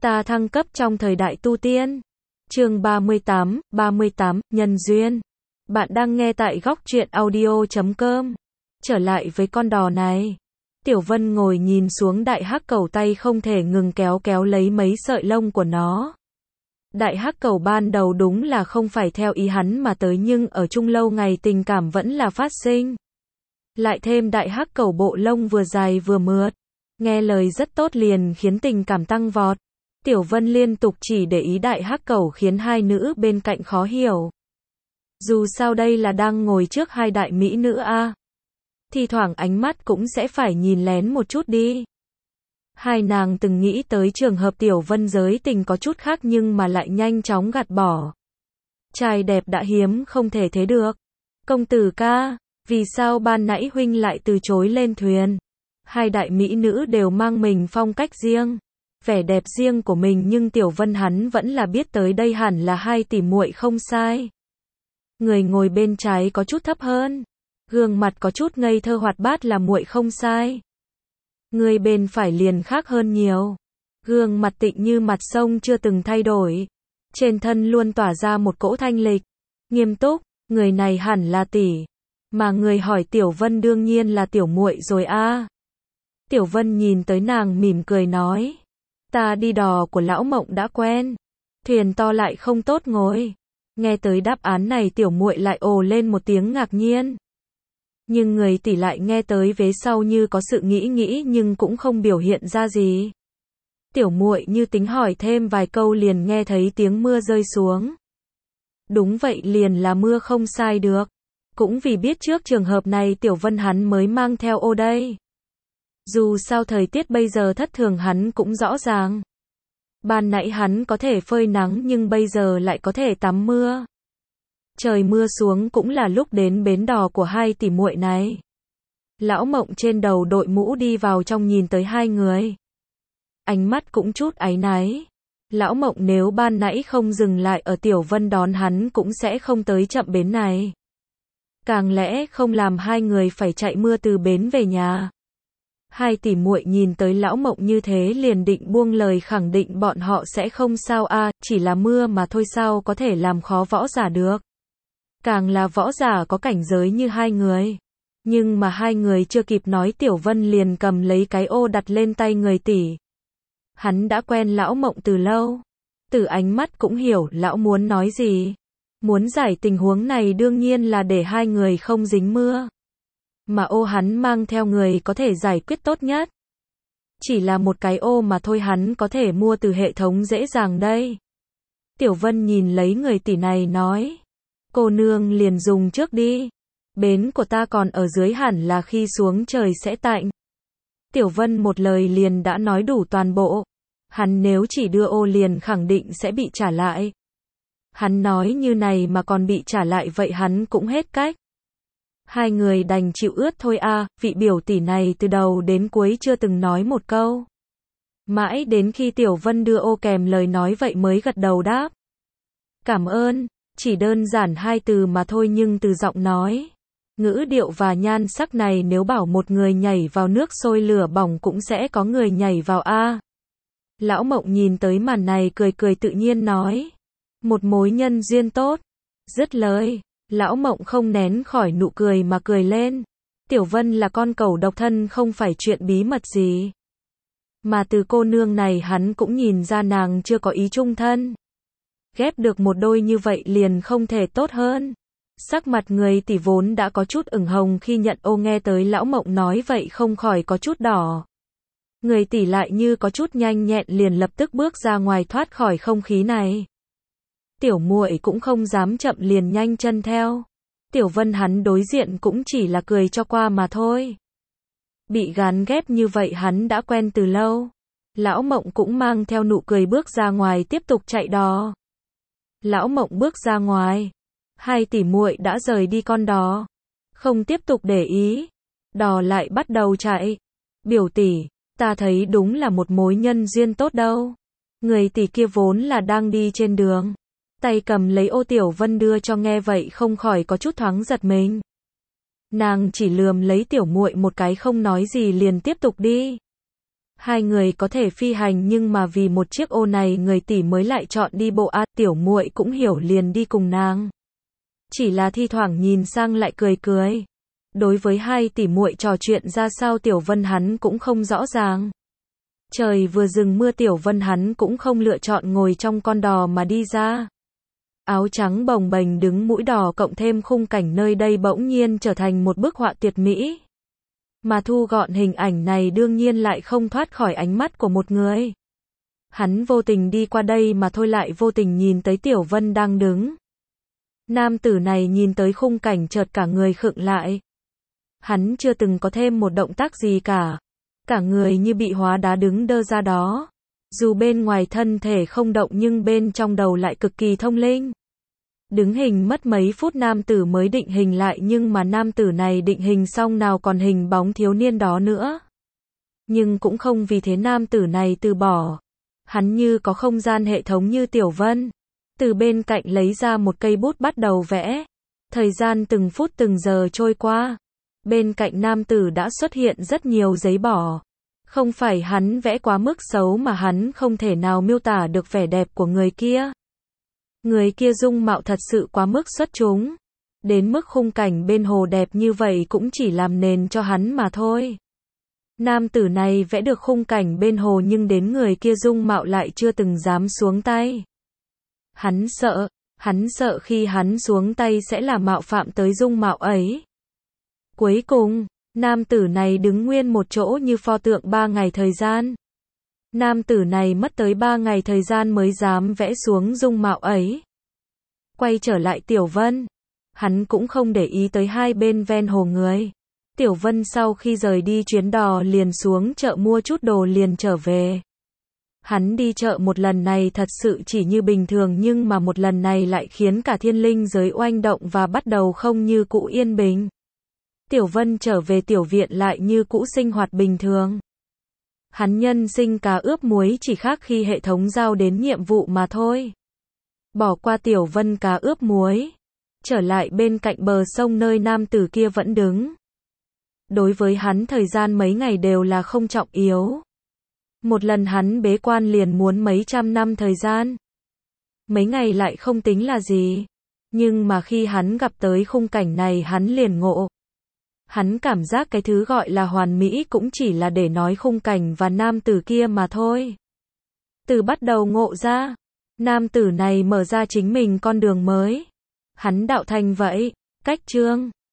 Ta thăng cấp trong thời đại tu tiên. Chương 38, nhân duyên. Bạn đang nghe tại góc truyện audio.com. Trở lại với con đò này. Tiểu Vân ngồi nhìn xuống đại hắc cẩu, tay không thể ngừng kéo lấy mấy sợi lông của nó. Đại hắc cẩu ban đầu đúng là không phải theo ý hắn mà tới, nhưng ở chung lâu ngày tình cảm vẫn là phát sinh. Lại thêm đại hắc cẩu bộ lông vừa dài vừa mượt, nghe lời rất tốt liền khiến tình cảm tăng vọt. Tiểu Vân liên tục chỉ để ý đại hắc cẩu khiến hai nữ bên cạnh khó hiểu. Dù sao đây là đang ngồi trước hai đại mỹ nữ a, thì thoảng ánh mắt cũng sẽ phải nhìn lén một chút đi. Hai nàng từng nghĩ tới trường hợp Tiểu Vân giới tình có chút khác nhưng mà lại nhanh chóng gạt bỏ. Trai đẹp đã hiếm không thể thế được. Công tử ca, vì sao ban nãy huynh lại từ chối lên thuyền? Hai đại mỹ nữ đều mang mình phong cách riêng, vẻ đẹp riêng của mình, nhưng Tiểu Vân hắn vẫn là biết tới đây hẳn là hai tỷ muội không sai. Người ngồi bên trái có chút thấp hơn, gương mặt có chút ngây thơ hoạt bát là muội không sai. Người bên phải liền khác hơn nhiều, gương mặt tịnh như mặt sông chưa từng thay đổi, trên thân luôn tỏa ra một cỗ thanh lịch, nghiêm túc, người này hẳn là tỷ. Mà người hỏi Tiểu Vân đương nhiên là tiểu muội rồi a. Tiểu Vân nhìn tới nàng mỉm cười nói, ta đi đò của lão Mộng đã quen, thuyền to lại không tốt ngồi. Nghe tới đáp án này tiểu muội lại ồ lên một tiếng ngạc nhiên. Nhưng người tỷ lại nghe tới vế sau như có sự nghĩ nhưng cũng không biểu hiện ra gì. Tiểu muội như tính hỏi thêm vài câu liền nghe thấy tiếng mưa rơi xuống. Đúng vậy, liền là mưa không sai được. Cũng vì biết trước trường hợp này Tiểu Vân hắn mới mang theo ô đây. Dù sao thời tiết bây giờ thất thường hắn cũng rõ ràng. Ban nãy hắn có thể phơi nắng nhưng bây giờ lại có thể tắm mưa. Trời mưa xuống cũng là lúc đến bến đò của hai tỷ muội này. Lão Mộng trên đầu đội mũ đi vào trong nhìn tới hai người. Ánh mắt cũng chút áy náy. Lão Mộng nếu ban nãy không dừng lại ở Tiểu Vân đón hắn cũng sẽ không tới chậm bến này. Càng lẽ không làm hai người phải chạy mưa từ bến về nhà. Hai tỷ muội nhìn tới lão Mộng như thế liền định buông lời khẳng định bọn họ sẽ không sao a, chỉ là mưa mà thôi sao có thể làm khó võ giả được. Càng là võ giả có cảnh giới như hai người. Nhưng mà hai người chưa kịp nói Tiểu Vân liền cầm lấy cái ô đặt lên tay người tỷ. Hắn đã quen lão Mộng từ lâu. Từ ánh mắt cũng hiểu lão muốn nói gì. Muốn giải tình huống này đương nhiên là để hai người không dính mưa. Mà ô hắn mang theo người có thể giải quyết tốt nhất. Chỉ là một cái ô mà thôi, hắn có thể mua từ hệ thống dễ dàng đây. Tiểu Vân nhìn lấy người tỷ này nói, cô nương liền dùng trước đi. Bến của ta còn ở dưới, hẳn là khi xuống trời sẽ tạnh. Tiểu Vân một lời liền đã nói đủ toàn bộ. Hắn nếu chỉ đưa ô liền khẳng định sẽ bị trả lại. Hắn nói như này mà còn bị trả lại vậy hắn cũng hết cách. Hai người đành chịu ướt thôi a, vị biểu tỷ này từ đầu đến cuối chưa từng nói một câu. Mãi đến khi Tiểu Vân đưa ô kèm lời nói vậy mới gật đầu đáp. Cảm ơn, chỉ đơn giản hai từ mà thôi nhưng từ giọng nói, ngữ điệu và nhan sắc này nếu bảo một người nhảy vào nước sôi lửa bỏng cũng sẽ có người nhảy vào a. Lão Mộng nhìn tới màn này cười tự nhiên nói, một mối nhân duyên tốt. Dứt lời, lão Mộng không nén khỏi nụ cười mà cười lên. Tiểu Vân là con cẩu độc thân không phải chuyện bí mật gì. Mà từ cô nương này hắn cũng nhìn ra nàng chưa có ý chung thân. Ghép được một đôi như vậy liền không thể tốt hơn. Sắc mặt người tỷ vốn đã có chút ửng hồng khi nhận ô nghe tới lão Mộng nói vậy không khỏi có chút đỏ. Người tỷ lại như có chút nhanh nhẹn liền lập tức bước ra ngoài thoát khỏi không khí này. Tiểu muội cũng không dám chậm liền nhanh chân theo. Tiểu Vân hắn đối diện cũng chỉ là cười cho qua mà thôi. Bị gán ghép như vậy hắn đã quen từ lâu. Lão Mộng cũng mang theo nụ cười bước ra ngoài tiếp tục chạy đò. Lão Mộng bước ra ngoài, hai tỷ muội đã rời đi con đò, không tiếp tục để ý. Đò lại bắt đầu chạy. Biểu tỷ, ta thấy đúng là một mối nhân duyên tốt đâu. Người tỷ kia vốn là đang đi trên đường, tay cầm lấy ô Tiểu Vân đưa cho nghe vậy không khỏi có chút thoáng giật mình. Nàng chỉ lườm lấy tiểu muội một cái không nói gì liền tiếp tục đi. Hai người có thể phi hành nhưng mà vì một chiếc ô này người tỷ mới lại chọn đi bộ tiểu muội cũng hiểu liền đi cùng nàng. Chỉ là thi thoảng nhìn sang lại cười cười. Đối với hai tỷ muội trò chuyện ra sao Tiểu Vân hắn cũng không rõ ràng. Trời vừa dừng mưa Tiểu Vân hắn cũng không lựa chọn ngồi trong con đò mà đi ra. Áo trắng bồng bềnh đứng mũi đò cộng thêm khung cảnh nơi đây bỗng nhiên trở thành một bức họa tuyệt mỹ. Mà thu gọn hình ảnh này đương nhiên lại không thoát khỏi ánh mắt của một người. Hắn vô tình đi qua đây mà thôi lại vô tình nhìn tới Tiểu Vân đang đứng. Nam tử này nhìn tới khung cảnh chợt cả người khựng lại. Hắn chưa từng có thêm một động tác gì cả. Cả người như bị hóa đá đứng đơ ra đó. Dù bên ngoài thân thể không động nhưng bên trong đầu lại cực kỳ thông linh. Đứng hình mất mấy phút nam tử mới định hình lại nhưng mà nam tử này định hình xong nào còn hình bóng thiếu niên đó nữa. Nhưng cũng không vì thế nam tử này từ bỏ. Hắn như có không gian hệ thống như Tiểu Vân. Từ bên cạnh lấy ra một cây bút bắt đầu vẽ. Thời gian từng phút từng giờ trôi qua. Bên cạnh nam tử đã xuất hiện rất nhiều giấy bỏ. Không phải hắn vẽ quá mức xấu mà hắn không thể nào miêu tả được vẻ đẹp của người kia. Người kia dung mạo thật sự quá mức xuất chúng. Đến mức khung cảnh bên hồ đẹp như vậy cũng chỉ làm nền cho hắn mà thôi. Nam tử này vẽ được khung cảnh bên hồ nhưng đến người kia dung mạo lại chưa từng dám xuống tay. Hắn sợ khi hắn xuống tay sẽ là mạo phạm tới dung mạo ấy. Cuối cùng, nam tử này đứng nguyên một chỗ như pho tượng 3 ngày thời gian. Nam tử này mất tới 3 ngày thời gian mới dám vẽ xuống dung mạo ấy. Quay trở lại Tiểu Vân. Hắn cũng không để ý tới hai bên ven hồ người. Tiểu Vân sau khi rời đi chuyến đò liền xuống chợ mua chút đồ liền trở về. Hắn đi chợ một lần này thật sự chỉ như bình thường nhưng mà một lần này lại khiến cả thiên linh giới oanh động và bắt đầu không như cũ yên bình. Tiểu Vân trở về tiểu viện lại như cũ sinh hoạt bình thường. Hắn nhân sinh cá ướp muối chỉ khác khi hệ thống giao đến nhiệm vụ mà thôi. Bỏ qua Tiểu Vân cá ướp muối. Trở lại bên cạnh bờ sông nơi nam tử kia vẫn đứng. Đối với hắn thời gian mấy ngày đều là không trọng yếu. Một lần hắn bế quan liền muốn mấy trăm năm thời gian. Mấy ngày lại không tính là gì. Nhưng mà khi hắn gặp tới khung cảnh này hắn liền ngộ. Hắn cảm giác cái thứ gọi là hoàn mỹ cũng chỉ là để nói khung cảnh và nam tử kia mà thôi. Từ bắt đầu ngộ ra, nam tử này mở ra chính mình con đường mới. Hắn đạo thành vậy, cách chương